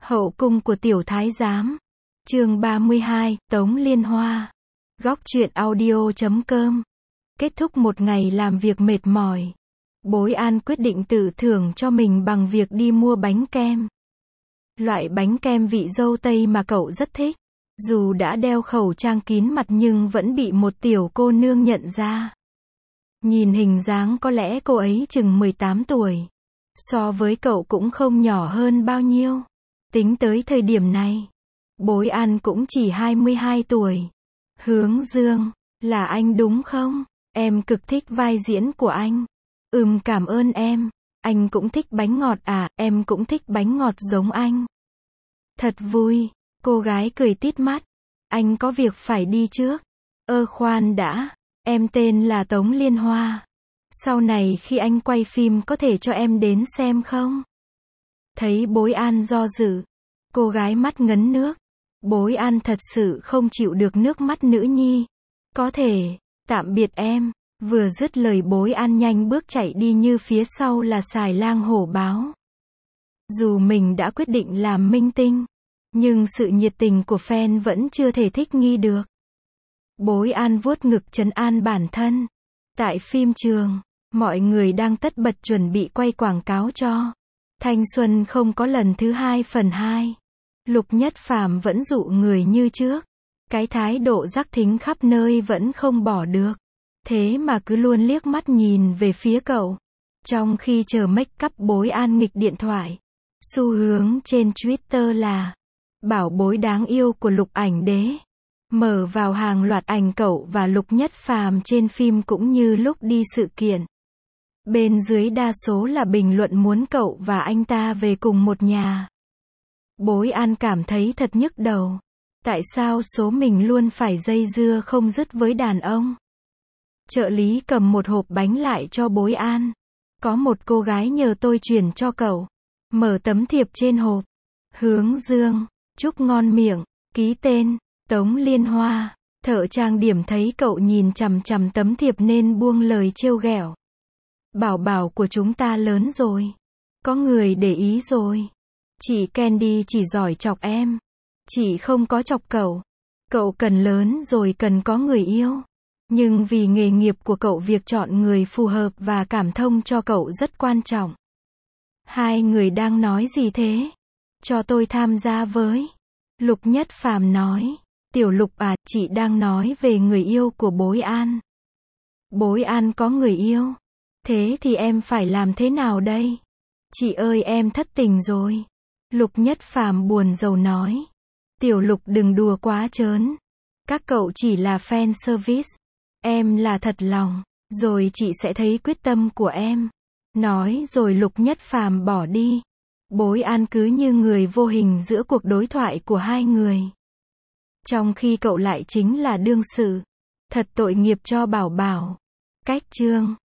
Hậu cung của tiểu thái giám. Chương 32, Tống Liên Hoa. Góc truyện audio.com. Kết thúc một ngày làm việc mệt mỏi, Bối An quyết định tự thưởng cho mình bằng việc đi mua bánh kem. Loại bánh kem vị dâu tây mà cậu rất thích. Dù đã đeo khẩu trang kín mặt nhưng vẫn bị một tiểu cô nương nhận ra. Nhìn hình dáng có lẽ cô ấy chừng 18 tuổi. So với cậu cũng không nhỏ hơn bao nhiêu. Tính tới thời điểm này, Bối An cũng chỉ 22 tuổi. Hướng Dương, là anh đúng không? Em cực thích vai diễn của anh. Cảm ơn em. Anh cũng thích bánh ngọt à, em cũng thích bánh ngọt giống anh. Thật vui. Cô gái cười tít mắt. Anh có việc phải đi trước. Khoan đã. Em tên là Tống Liên Hoa. Sau này khi anh quay phim có thể cho em đến xem không? Thấy Bối An do dự, cô gái mắt ngấn nước. Bối An thật sự không chịu được nước mắt nữ nhi. Có thể. Tạm biệt em. Vừa dứt lời Bối An nhanh bước chạy đi như phía sau là xài lang hổ báo. Dù mình đã quyết định làm minh tinh, nhưng sự nhiệt tình của fan vẫn chưa thể thích nghi được. Bối An vuốt ngực trấn an bản thân. Tại phim trường, mọi người đang tất bật chuẩn bị quay quảng cáo cho Thanh Xuân Không Có Lần Thứ 2 phần 2. Lục Nhất Phàm vẫn dụ người như trước. Cái thái độ rắc thính khắp nơi vẫn không bỏ được. Thế mà cứ luôn liếc mắt nhìn về phía cậu. Trong khi chờ make up, Bối An nghịch điện thoại. Xu hướng trên Twitter là bảo bối đáng yêu của Lục Ảnh Đế. Mở vào hàng loạt ảnh cậu và Lục Nhất Phàm trên phim cũng như lúc đi sự kiện. Bên dưới đa số là bình luận muốn cậu và anh ta về cùng một nhà. Bối An cảm thấy thật nhức đầu. Tại sao số mình luôn phải dây dưa không dứt với đàn ông? Trợ lý cầm một hộp bánh lại cho Bối An. Có một cô gái nhờ tôi chuyển cho cậu. Mở tấm thiệp trên hộp. Hướng Dương, chúc ngon miệng. Ký tên, Tống Liên Hoa. Thợ trang điểm thấy cậu nhìn chằm chằm tấm thiệp nên buông lời trêu ghẹo. Bảo bảo của chúng ta lớn rồi. Có người để ý rồi. Chị Candy chỉ giỏi chọc em. Chị không có chọc cậu. Cậu cần lớn rồi, cần có người yêu. Nhưng vì nghề nghiệp của cậu, việc chọn người phù hợp và cảm thông cho cậu rất quan trọng. Hai người đang nói gì thế? Cho tôi tham gia với. Lục Nhất Phàm nói. Tiểu Lục à, chị đang nói về người yêu của Bối An. Bối An có người yêu. Thế thì em phải làm thế nào đây? Chị ơi, em thất tình rồi. Lục Nhất Phàm buồn rầu nói. Tiểu Lục đừng đùa quá trớn. Các cậu chỉ là fan service. Em là thật lòng. Rồi chị sẽ thấy quyết tâm của em. Nói rồi Lục Nhất Phàm bỏ đi. Bối An cứ như người vô hình giữa cuộc đối thoại của hai người. Trong khi cậu lại chính là đương sự. Thật tội nghiệp cho Bảo Bảo. Cách chương.